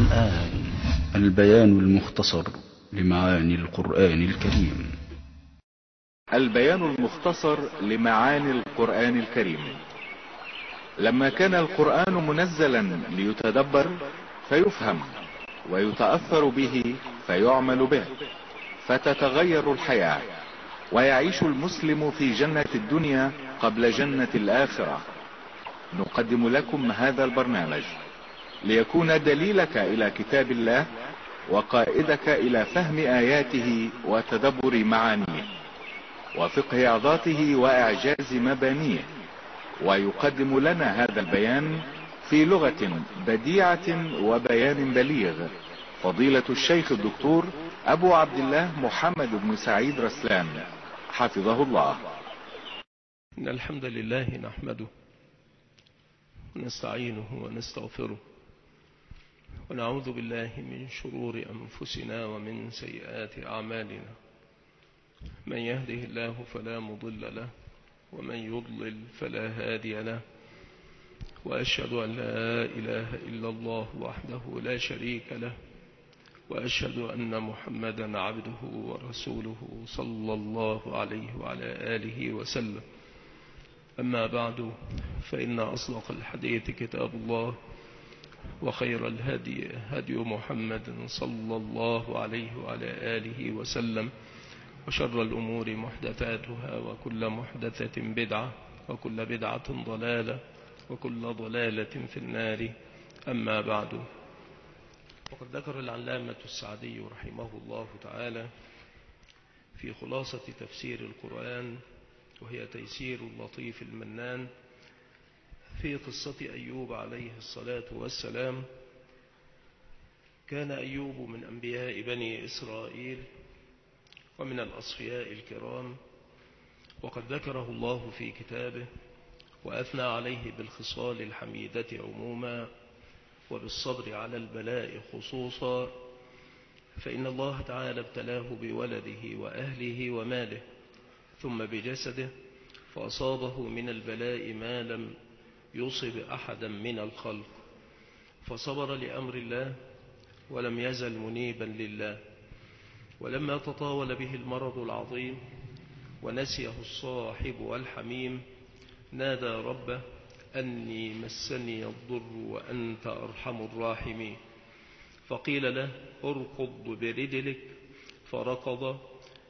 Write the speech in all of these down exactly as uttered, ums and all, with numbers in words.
والآن البيان المختصر لمعاني القرآن الكريم. البيان المختصر لمعاني القرآن الكريم. لما كان القرآن منزلا ليتدبر فيفهم ويتأثر به فيعمل به فتتغير الحياة ويعيش المسلم في جنة الدنيا قبل جنة الآخرة. نقدم لكم هذا البرنامج ليكون دليلك إلى كتاب الله وقائدك إلى فهم آياته وتدبر معانيه وفقه عظاته وإعجاز مبانيه. ويقدم لنا هذا البيان في لغة بديعة وبيان بليغ فضيلة الشيخ الدكتور أبو عبد الله محمد بن سعيد رسلان حفظه الله. إن الحمد لله نحمده ونستعينه ونستغفره ونعوذ بالله من شرور أنفسنا ومن سيئات أعمالنا. من يهده الله فلا مضل له ومن يضلل فلا هادي له، وأشهد أن لا إله إلا الله وحده لا شريك له، وأشهد أن محمدا عبده ورسوله صلى الله عليه وعلى آله وسلم. أما بعد، فإن أصدق الحديث كتاب الله، وخير الهدي هدي محمد صلى الله عليه وعلى آله وسلم، وشر الأمور محدثاتها وكل محدثة بدعة وكل بدعة ضلالة وكل ضلالة في النار. أما بعد، وقد ذكر العلامة السعدي رحمه الله تعالى في خلاصة تفسير القرآن، وهي تيسير اللطيف المنان، في قصة أيوب عليه الصلاة والسلام. كان أيوب من أنبياء بني إسرائيل ومن الأصفياء الكرام، وقد ذكره الله في كتابه وأثنى عليه بالخصال الحميدة عموما وبالصبر على البلاء خصوصا، فإن الله تعالى ابتلاه بولده وأهله وماله ثم بجسده، فأصابه من البلاء ما لم يصب أحدا من الخلق، فصبر لأمر الله ولم يزل منيبا لله. ولما تطاول به المرض العظيم ونسيه الصاحب والحميم، نادى ربه أني مسني الضر وأنت أرحم الراحمين، فقيل له اركض برجلك، فركض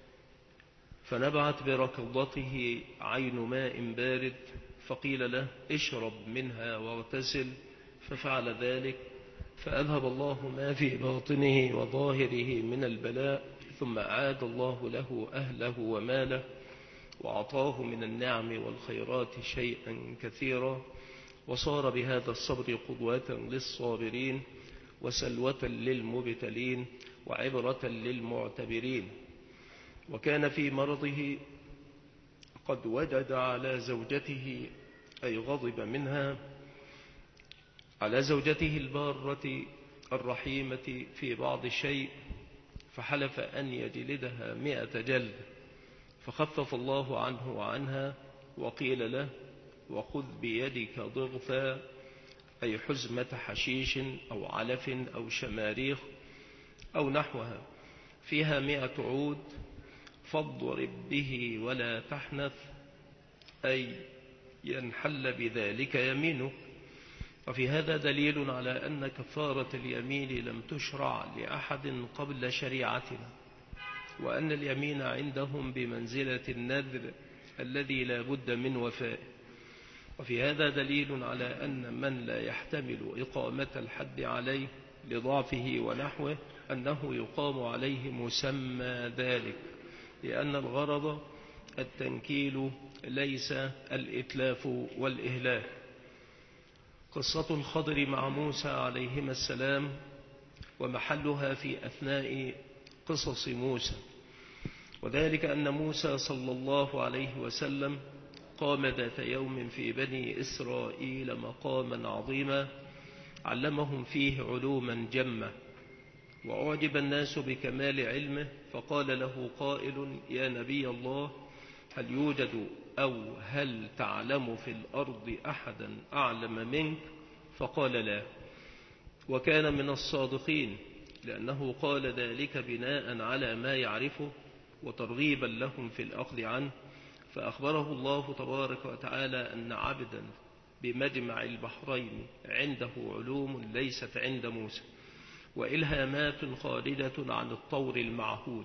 فنبعت بركضته عين ماء بارد، فقيل له اشرب منها واغتسل، ففعل ذلك، فأذهب الله ما في باطنه وظاهره من البلاء، ثم أعاد الله له أهله وماله وأعطاه من النعم والخيرات شيئا كثيرا، وصار بهذا الصبر قدوة للصابرين وسلوة للمبتلين وعبرة للمعتبرين. وكان في مرضه قد وجد على زوجته، أي غضب منها، على زوجته البارة الرحيمة في بعض الشيء، فحلف أن يجلدها مئة جلد، فخفف الله عنه وعنها، وقيل له وخذ بيدك ضغثا، أي حزمة حشيش أو علف أو شماريخ أو نحوها، فيها مئة عود، فاضرب به ولا تحنث، أي ينحل بذلك يمينك. وفي هذا دليل على أن كفارة اليمين لم تشرع لأحد قبل شريعتنا، وأن اليمين عندهم بمنزلة النذر الذي لا بد من وفائه. وفي هذا دليل على أن من لا يحتمل إقامة الحد عليه لضعفه ونحوه أنه يقام عليه مسمى ذلك، لأن الغرض التنكيل ليس الإتلاف والإهلاك. قصة الخضر مع موسى عليهما السلام، ومحلها في أثناء قصص موسى، وذلك أن موسى صلى الله عليه وسلم قام ذات يوم في بني إسرائيل مقاما عظيما علمهم فيه علوما جمة، وأعجب الناس بكمال علمه، فقال له قائل يا نبي الله، هل يوجد أو هل تعلم في الأرض أحدا أعلم منك؟ فقال لا. وكان من الصادقين، لأنه قال ذلك بناء على ما يعرفه وترغيبا لهم في الأخذ عنه. فأخبره الله تبارك وتعالى أن عبدا بمجمع البحرين عنده علوم ليست عند موسى، وإلهامات خارجة عن الطور المعهود،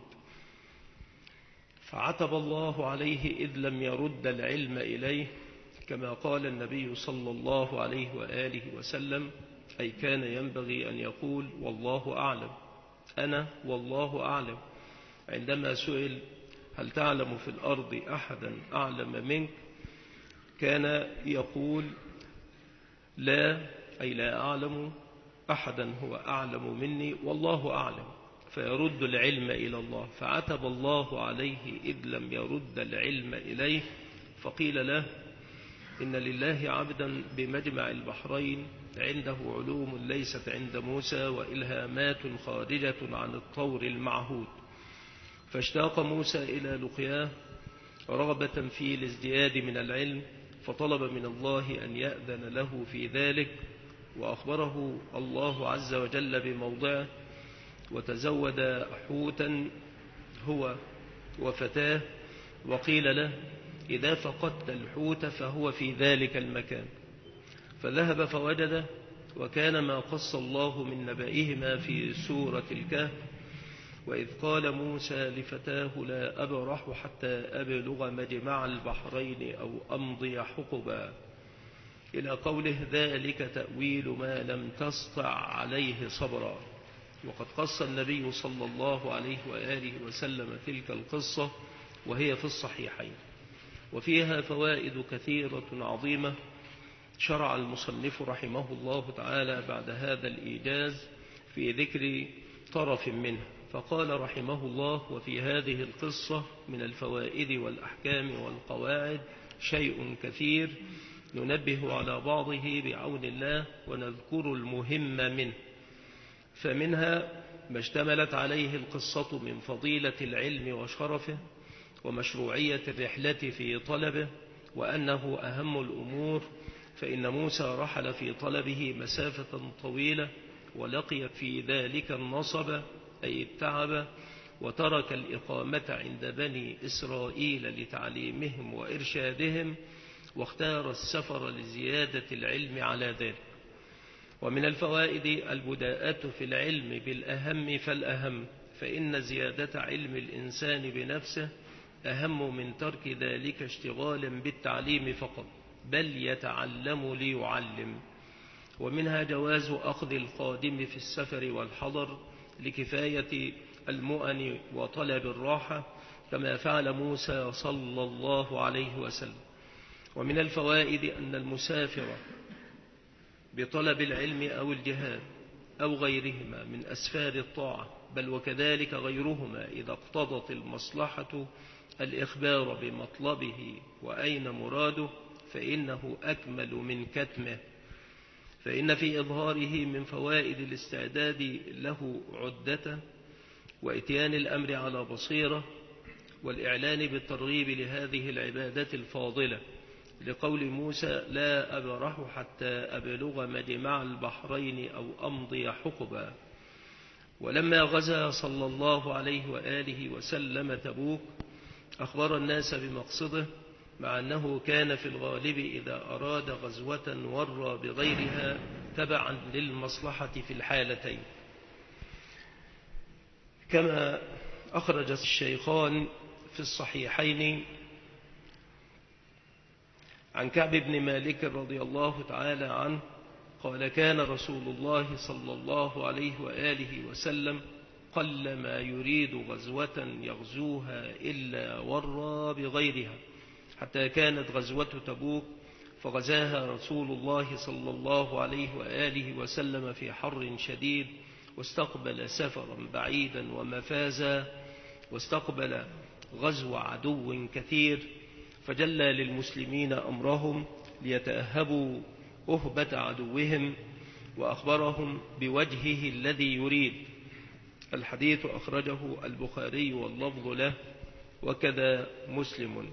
فعتب الله عليه إذ لم يرد العلم إليه، كما قال النبي صلى الله عليه وآله وسلم، أي كان ينبغي أن يقول والله أعلم، أنا والله أعلم، عندما سئل هل تعلم في الأرض أحدا أعلم منك، كان يقول لا، أي لا أعلم أحدا هو أعلم مني والله أعلم، فيرد العلم إلى الله. فعتب الله عليه إذ لم يرد العلم إليه، فقيل له إن لله عبدا بمجمع البحرين عنده علوم ليست عند موسى وإلهامات خارجة عن الطور المعهود. فاشتاق موسى إلى لقياه رغبة في الازدياد من العلم، فطلب من الله أن يأذن له في ذلك، وأخبره الله عز وجل بموضعه، وتزود حوتا هو وفتاه، وقيل له إذا فقدت الحوت فهو في ذلك المكان، فذهب فوجده، وكان ما قص الله من نبئهما في سورة الكهف، وإذ قال موسى لفتاه لا أبرح حتى أبلغ مجمع البحرين أو أمضي حقبا، إلى قوله ذلك تأويل ما لم تسطع عليه صبرا. وقد قص النبي صلى الله عليه وآله وسلم تلك القصة وهي في الصحيحين، وفيها فوائد كثيرة عظيمة. شرع المصنف رحمه الله تعالى بعد هذا الإيجاز في ذكر طرف منه، فقال رحمه الله وفي هذه القصة من الفوائد والأحكام والقواعد شيء كثير، ننبه على بعضه بعون الله ونذكر المهم منه. فمنها ما اشتملت عليه القصة من فضيلة العلم وشرفه ومشروعية الرحلة في طلبه، وأنه أهم الأمور، فإن موسى رحل في طلبه مسافة طويلة ولقي في ذلك النصب أي التعب، وترك الإقامة عند بني إسرائيل لتعليمهم وإرشادهم، واختار السفر لزيادة العلم على ذلك. ومن الفوائد البداءة في العلم بالأهم فالأهم، فإن زيادة علم الإنسان بنفسه أهم من ترك ذلك اشتغالا بالتعليم فقط، بل يتعلم ليعلم. ومنها جواز أخذ القادم في السفر والحضر لكفاية المؤن وطلب الراحة، كما فعل موسى صلى الله عليه وسلم. ومن الفوائد أن المسافر بطلب العلم أو الجهاد أو غيرهما من أسفار الطاعة، بل وكذلك غيرهما إذا اقتضت المصلحة الإخبار بمطلبه وأين مراده، فإنه أكمل من كتمه، فإن في إظهاره من فوائد الاستعداد له عدة، وإتيان الأمر على بصيرة، والإعلان بالترغيب لهذه العبادة الفاضلة، لقول موسى لا أبرح حتى أبلغ مجمع البحرين أو أمضي حقبا. ولما غزا صلى الله عليه وآله وسلم تبوك أخبر الناس بمقصده، مع أنه كان في الغالب إذا أراد غزوة ورى بغيرها تبعا للمصلحة في الحالتين، كما أخرج الشيخان في الصحيحين عن كعب بن مالك رضي الله تعالى عنه قال كان رسول الله صلى الله عليه وآله وسلم قل ما يريد غزوة يغزوها إلا ورى بغيرها، حتى كانت غزوة تبوك فغزاها رسول الله صلى الله عليه وآله وسلم في حر شديد، واستقبل سفرا بعيدا ومفازا، واستقبل غزو عدو كثير، فجلى للمسلمين أمرهم ليتأهبوا أهبة عدوهم، وأخبرهم بوجهه الذي يريد. الحديث أخرجه البخاري واللفظ له، وكذا مسلم.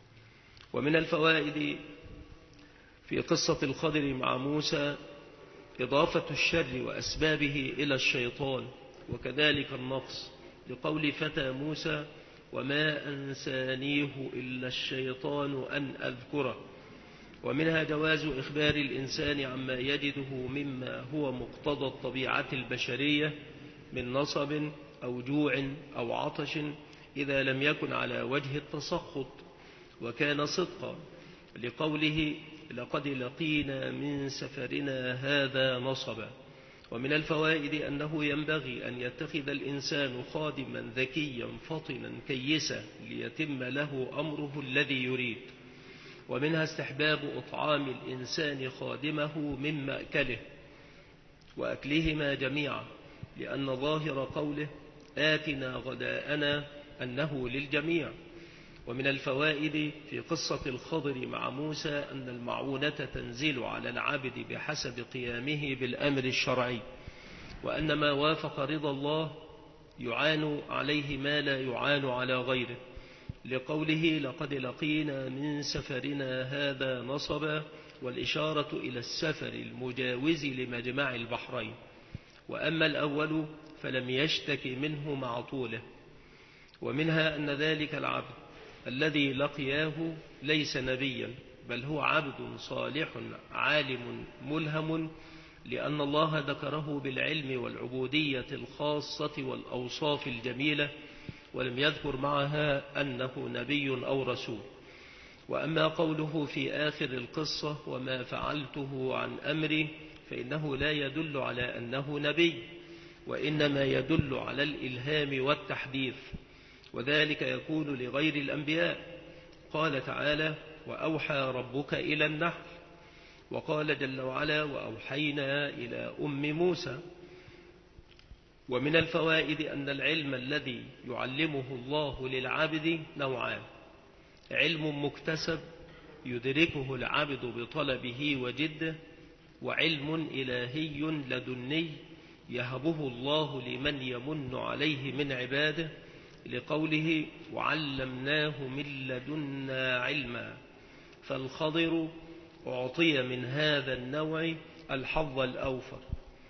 ومن الفوائد في قصة الخضر مع موسى إضافة الشر وأسبابه إلى الشيطان، وكذلك النقص لقول فتى موسى وما أنسانيه إلا الشيطان أن أذكره. ومنها جواز إخبار الإنسان عما يجده مما هو مقتضى الطبيعة البشرية من نصب أو جوع أو عطش إذا لم يكن على وجه التسخط، وكان صدقا لقوله لقد لقينا من سفرنا هذا نصبا. ومن الفوائد أنه ينبغي أن يتخذ الإنسان خادما ذكيا فطنا كيسا ليتم له أمره الذي يريد. ومنها استحباب إطعام الإنسان خادمه من مأكله وأكلهما جميعا، لأن ظاهر قوله آتنا غداءنا أنه للجميع. ومن الفوائد في قصة الخضر مع موسى أن المعونة تنزل على العبد بحسب قيامه بالأمر الشرعي، وأن ما وافق رضا الله يعان عليه ما لا يعان على غيره، لقوله لقد لقينا من سفرنا هذا نصبا، والإشارة إلى السفر المجاوز لمجمع البحرين. وأما الأول فلم يشتك منه مع طوله. ومنها أن ذلك العبد الذي لقياه ليس نبيا، بل هو عبد صالح عالم ملهم، لأن الله ذكره بالعلم والعبودية الخاصة والأوصاف الجميلة، ولم يذكر معها أنه نبي أو رسول. وأما قوله في آخر القصة وما فعلته عن أمري، فإنه لا يدل على أنه نبي، وإنما يدل على الإلهام والتحديث، وذلك يكون لغير الأنبياء. قال تعالى وأوحى ربك إلى النحل، وقال جل وعلا وأوحينا إلى أم موسى. ومن الفوائد أن العلم الذي يعلمه الله للعبد نوعان: علم مكتسب يدركه العبد بطلبه وجده، وعلم إلهي لدني يهبه الله لمن يمن عليه من عباده، لقوله وعلمناه من لدنا علما. فالخضر أعطي من هذا النوع الحظ الأوفر.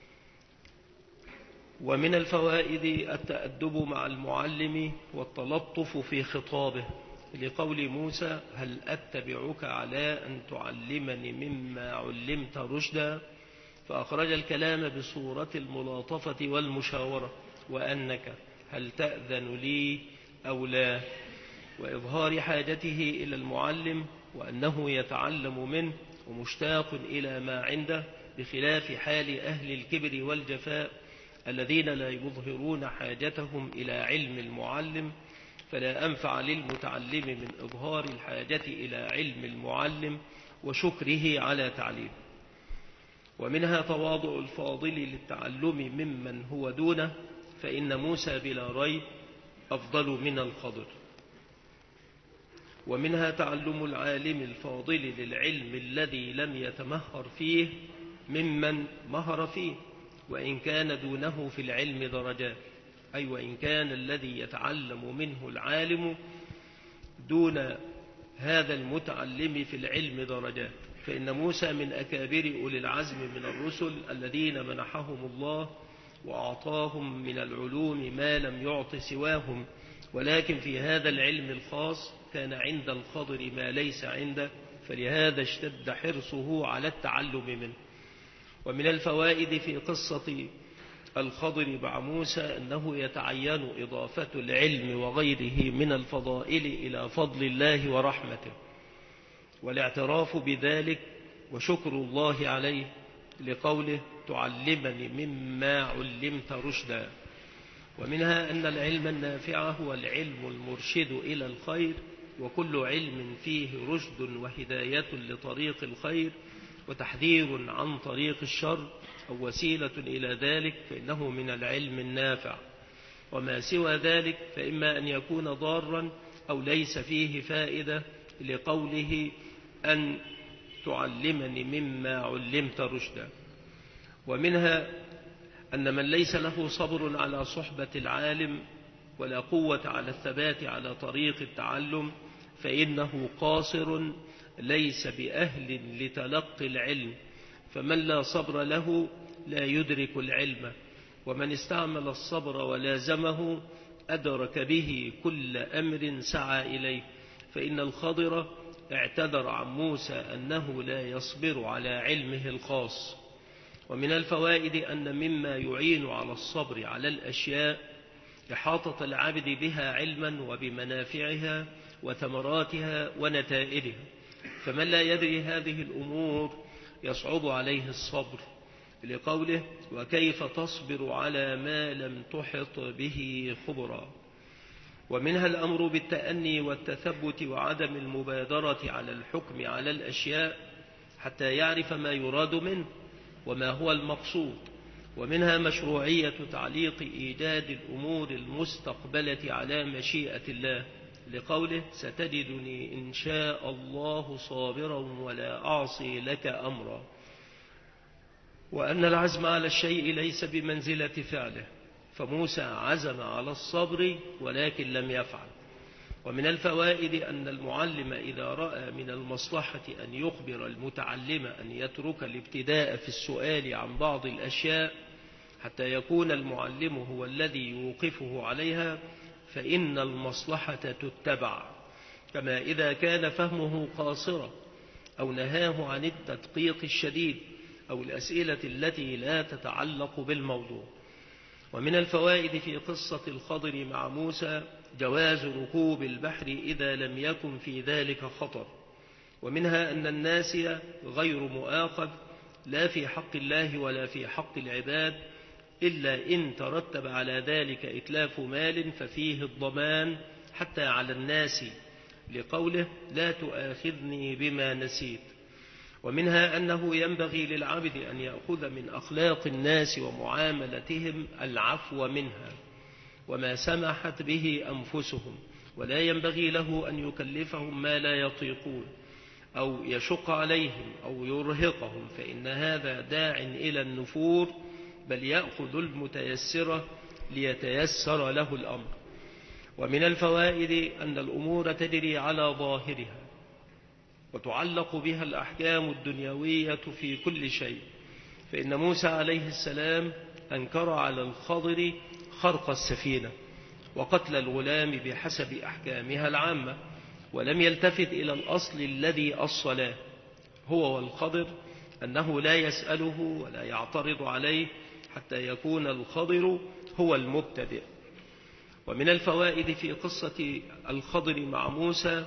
ومن الفوائد التأدب مع المعلم والتلطف في خطابه، لقول موسى هل أتبعك على أن تعلمني مما علمت رشدا، فأخرج الكلام بصورة الملاطفة والمشاورة، وأنك هل تأذن لي أو لا، وإظهار حاجته إلى المعلم وأنه يتعلم منه ومشتاق إلى ما عنده، بخلاف حال أهل الكبر والجفاء الذين لا يظهرون حاجتهم إلى علم المعلم، فلا أنفع للمتعلم من إظهار الحاجة إلى علم المعلم وشكره على تعليمه. ومنها تواضع الفاضل للتعلم ممن هو دونه، فإن موسى بلا ريب أفضل من الخضر. ومنها تعلم العالم الفاضل للعلم الذي لم يتمهر فيه ممن مهر فيه، وإن كان دونه في العلم درجات، أي وإن كان الذي يتعلم منه العالم دون هذا المتعلم في العلم درجات. فإن موسى من أكابر أولي العزم من الرسل الذين منحهم الله وأعطاهم من العلوم ما لم يعط سواهم، ولكن في هذا العلم الخاص كان عند الخضر ما ليس عنده، فلهذا اشتد حرصه على التعلم منه. ومن الفوائد في قصة الخضر مع موسى أنه يتعين إضافة العلم وغيره من الفضائل إلى فضل الله ورحمته، والاعتراف بذلك وشكر الله عليه، لقوله تعلمني مما علمت رشدا. ومنها أن العلم النافع هو العلم المرشد إلى الخير، وكل علم فيه رشد وهداية لطريق الخير وتحذير عن طريق الشر أو وسيلة إلى ذلك فإنه من العلم النافع. وما سوى ذلك فإما أن يكون ضارا أو ليس فيه فائدة، لقوله أن تعلمني مما علمت رشدا. ومنها أن من ليس له صبر على صحبة العالم ولا قوة على الثبات على طريق التعلم فإنه قاصر ليس بأهل لتلقي العلم، فمن لا صبر له لا يدرك العلم، ومن استعمل الصبر ولازمه أدرك به كل أمر سعى إليه، فإن الخضر اعتذر عن موسى أنه لا يصبر على علمه الخاص. ومن الفوائد أن مما يعين على الصبر على الأشياء إحاطة العبد بها علما وبمنافعها وثمراتها ونتائجها، فمن لا يدري هذه الأمور يصعب عليه الصبر، لقوله وكيف تصبر على ما لم تحط به خبرا. ومنها الأمر بالتأني والتثبت وعدم المبادرة على الحكم على الأشياء حتى يعرف ما يراد منه وما هو المقصود. ومنها مشروعية تعليق إيجاد الأمور المستقبلة على مشيئة الله، لقوله ستجدني إن شاء الله صابرا ولا أعصي لك أمرا، وأن العزم على الشيء ليس بمنزلة فعله، فموسى عزم على الصبر ولكن لم يفعل. ومن الفوائد أن المعلم إذا رأى من المصلحة أن يخبر المتعلم أن يترك الابتداء في السؤال عن بعض الأشياء حتى يكون المعلم هو الذي يوقفه عليها، فإن المصلحة تتبع، كما إذا كان فهمه قاصرا أو نهاه عن التدقيق الشديد أو الأسئلة التي لا تتعلق بالموضوع. ومن الفوائد في قصة الخضر مع موسى جواز ركوب البحر إذا لم يكن في ذلك خطر. ومنها أن الناسي غير مؤاخذ لا في حق الله ولا في حق العباد، إلا إن ترتب على ذلك إتلاف مال ففيه الضمان حتى على الناس، لقوله لا تؤاخذني بما نسيت. ومنها أنه ينبغي للعبد أن يأخذ من أخلاق الناس ومعاملتهم العفو منها وما سمحت به أنفسهم، ولا ينبغي له أن يكلفهم ما لا يطيقون أو يشق عليهم أو يرهقهم، فإن هذا داع إلى النفور، بل يأخذ المتيسرة ليتيسر له الأمر. ومن الفوائد أن الأمور تجري على ظاهرها وتعلق بها الأحكام الدنيوية في كل شيء، فإن موسى عليه السلام أنكر على الخضر خرق السفينة وقتل الغلام بحسب أحكامها العامة، ولم يلتفت إلى الأصل الذي أصله هو والخضر أنه لا يسأله ولا يعترض عليه حتى يكون الخضر هو المبتدئ. ومن الفوائد في قصة الخضر مع موسى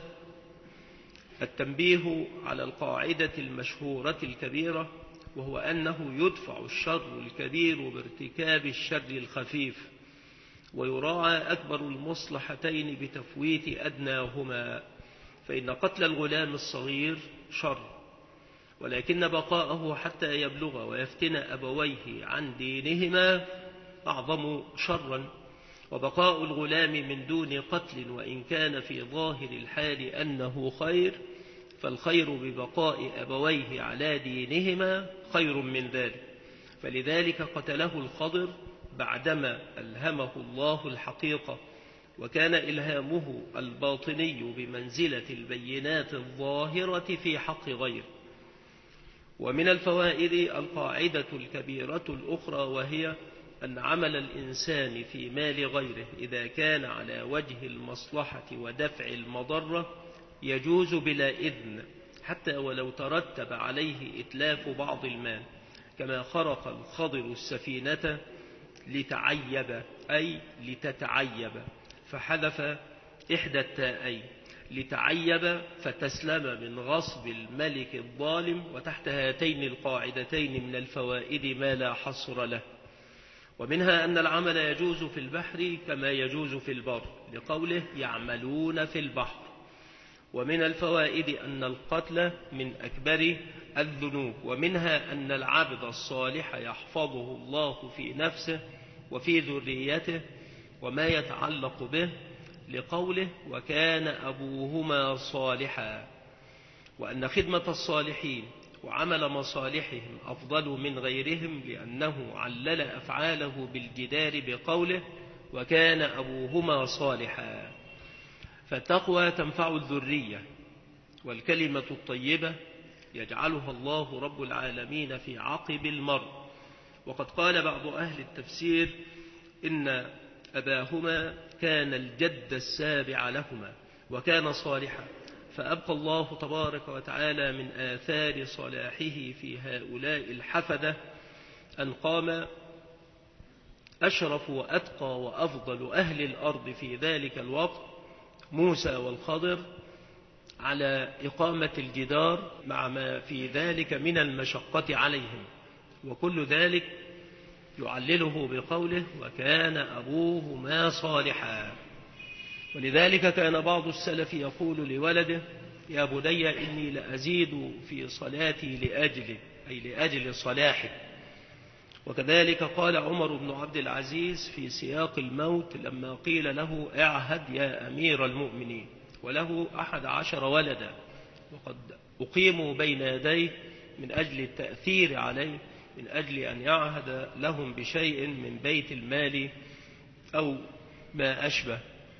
التنبيه على القاعدة المشهورة الكبيرة، وهو أنه يدفع الشر الكبير بارتكاب الشر الخفيف، ويراعى أكبر المصلحتين بتفويت أدناهما، فإن قتل الغلام الصغير شر، ولكن بقاءه حتى يبلغ ويفتن أبويه عن دينهما أعظم شرا، وبقاء الغلام من دون قتل وإن كان في ظاهر الحال أنه خير، فالخير ببقاء أبويه على دينهما خير من ذلك، فلذلك قتله الخضر بعدما ألهمه الله الحقيقة، وكان إلهامه الباطني بمنزلة البينات الظاهرة في حق غيره. ومن الفوائد القاعدة الكبيرة الأخرى، وهي أن عمل الإنسان في مال غيره إذا كان على وجه المصلحة ودفع المضرة يجوز بلا إذن، حتى ولو ترتب عليه إتلاف بعض المال، كما خرق الخضر السفينة لتعيب أي لتتعيب، فحذف إحدى التاءين لتعيب فتسلم من غصب الملك الظالم. وتحت هاتين القاعدتين من الفوائد ما لا حصر له. ومنها أن العمل يجوز في البحر كما يجوز في البر، لقوله يعملون في البحر. ومن الفوائد أن القتل من أكبر الذنوب، ومنها أن العبد الصالح يحفظه الله في نفسه وفي ذريته وما يتعلق به، لقوله وكان أبوهما صالحا، وأن خدمة الصالحين وعمل مصالحهم أفضل من غيرهم، لأنه علل أفعاله بالجدار بقوله وكان أبوهما صالحا. فالتقوى تنفع الذرية، والكلمة الطيبة يجعلها الله رب العالمين في عقب المرء، وقد قال بعض أهل التفسير إن أباهما كان الجد السابع لهما وكان صالحا، فأبقى الله تبارك وتعالى من آثار صلاحه في هؤلاء الحفدة أن قام أشرف وأتقى وأفضل أهل الأرض في ذلك الوقت موسى والخضر على إقامة الجدار مع ما في ذلك من المشقة عليهم، وكل ذلك يعلله بقوله وكان أبوهما صالحا. ولذلك كان بعض السلف يقول لولده يا بني إني لأزيد في صلاتي لأجلك، أي لأجل صلاحك. وكذلك قال عمر بن عبد العزيز في سياق الموت لما قيل له اعهد يا أمير المؤمنين، وله أحد عشر ولدا وقد أقيموا بين يديه من أجل التأثير عليه، من أجل أن يعهد لهم بشيء من بيت المال أو ما أشبه،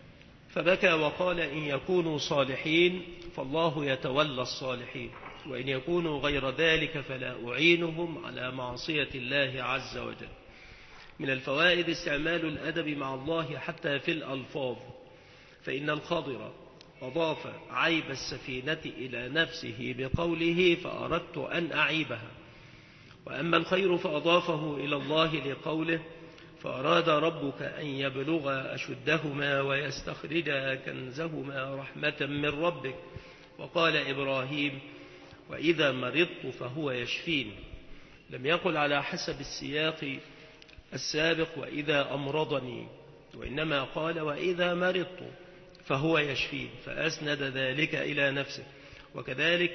فبكى وقال إن يكونوا صالحين فالله يتولى الصالحين، وإن يكونوا غير ذلك فلا أعينهم على معصية الله عز وجل. من الفوائد استعمال الأدب مع الله حتى في الألفاظ، فإن الخضر أضاف عيب السفينة إلى نفسه بقوله فأردت أن أعيبها، وأما الخير فأضافه إلى الله لقوله فأراد ربك أن يبلغ أشدهما ويستخرج كنزهما رحمة من ربك. وقال إبراهيم وإذا مرضت فهو يشفين، لم يقل على حسب السياق السابق وإذا أمرضني، وإنما قال وإذا مرضت فهو يشفين، فأسند ذلك إلى نفسه. وكذلك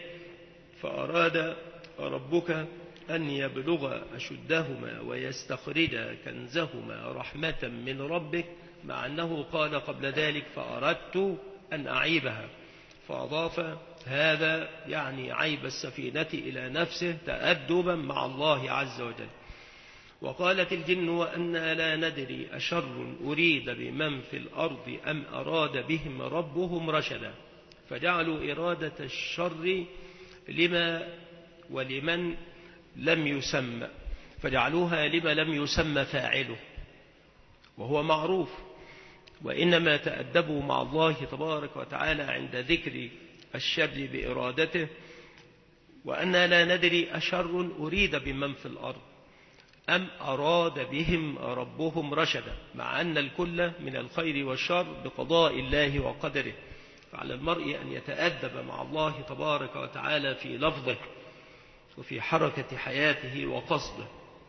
فأراد ربك أن يبلغ أشدهما ويستخرج كنزهما رحمة من ربك، مع أنه قال قبل ذلك فأردت أن أعيبها، فأضاف هذا يعني عيب السفينة إلى نفسه تأدبا مع الله عز وجل. وقالت الجن وأنا لا ندري أشر أريد بمن في الأرض أم أراد بهم ربهم رشدا، فجعلوا إرادة الشر لما ولمن لم يسمى، فجعلوها لما لم يسمى فاعله وهو معروف، وإنما تأدبوا مع الله تبارك وتعالى عند ذكر الشر بإرادته. وأنا لا ندري أشر أريد بمن في الأرض أم أراد بهم ربهم رشدا، مع أن الكل من الخير والشر بقضاء الله وقدره، فعلى المرء أن يتأدب مع الله تبارك وتعالى في لفظه وفي حركة حياته وقصده.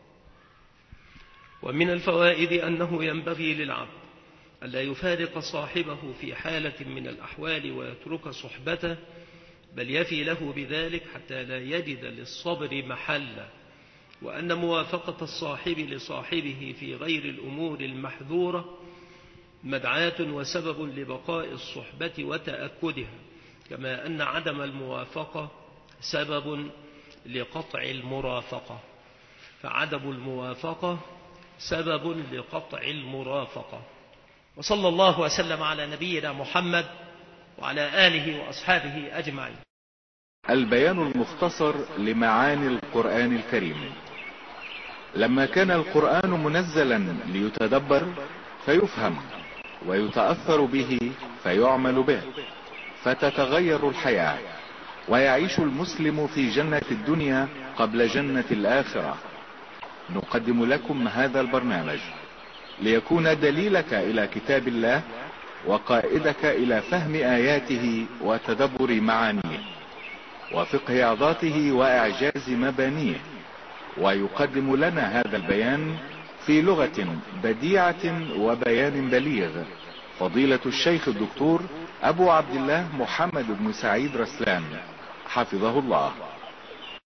ومن الفوائد أنه ينبغي للعبد ألا يفارق صاحبه في حالة من الأحوال ويترك صحبته، بل يفي له بذلك حتى لا يجد للصبر محلا، وأن موافقة الصاحب لصاحبه في غير الأمور المحذورة مدعاة وسبب لبقاء الصحبة وتأكدها، كما أن عدم الموافقة سبب لقطع المرافقة، فعدم الموافقة سبب لقطع المرافقة. وصلى الله وسلم على نبينا محمد وعلى آله وأصحابه أجمعين. البيان المختصر لمعاني القرآن الكريم. لما كان القرآن منزلا ليتدبر فيفهم ويتأثر به فيعمل به، فتتغير الحياة ويعيش المسلم في جنة الدنيا قبل جنة الآخرة. نقدم لكم هذا البرنامج ليكون دليلك إلى كتاب الله وقائدك إلى فهم آياته وتدبر معانيه وفقه عظاته وإعجاز مبانيه. ويقدم لنا هذا البيان في لغة بديعة وبيان بليغ فضيلة الشيخ الدكتور أبو عبد الله محمد بن سعيد رسلان حفظه الله.